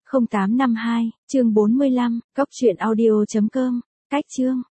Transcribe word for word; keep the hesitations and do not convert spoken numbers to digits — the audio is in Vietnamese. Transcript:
không tám năm hai, chương bốn mươi lăm, cốc truyện audio chấm com, cách chương.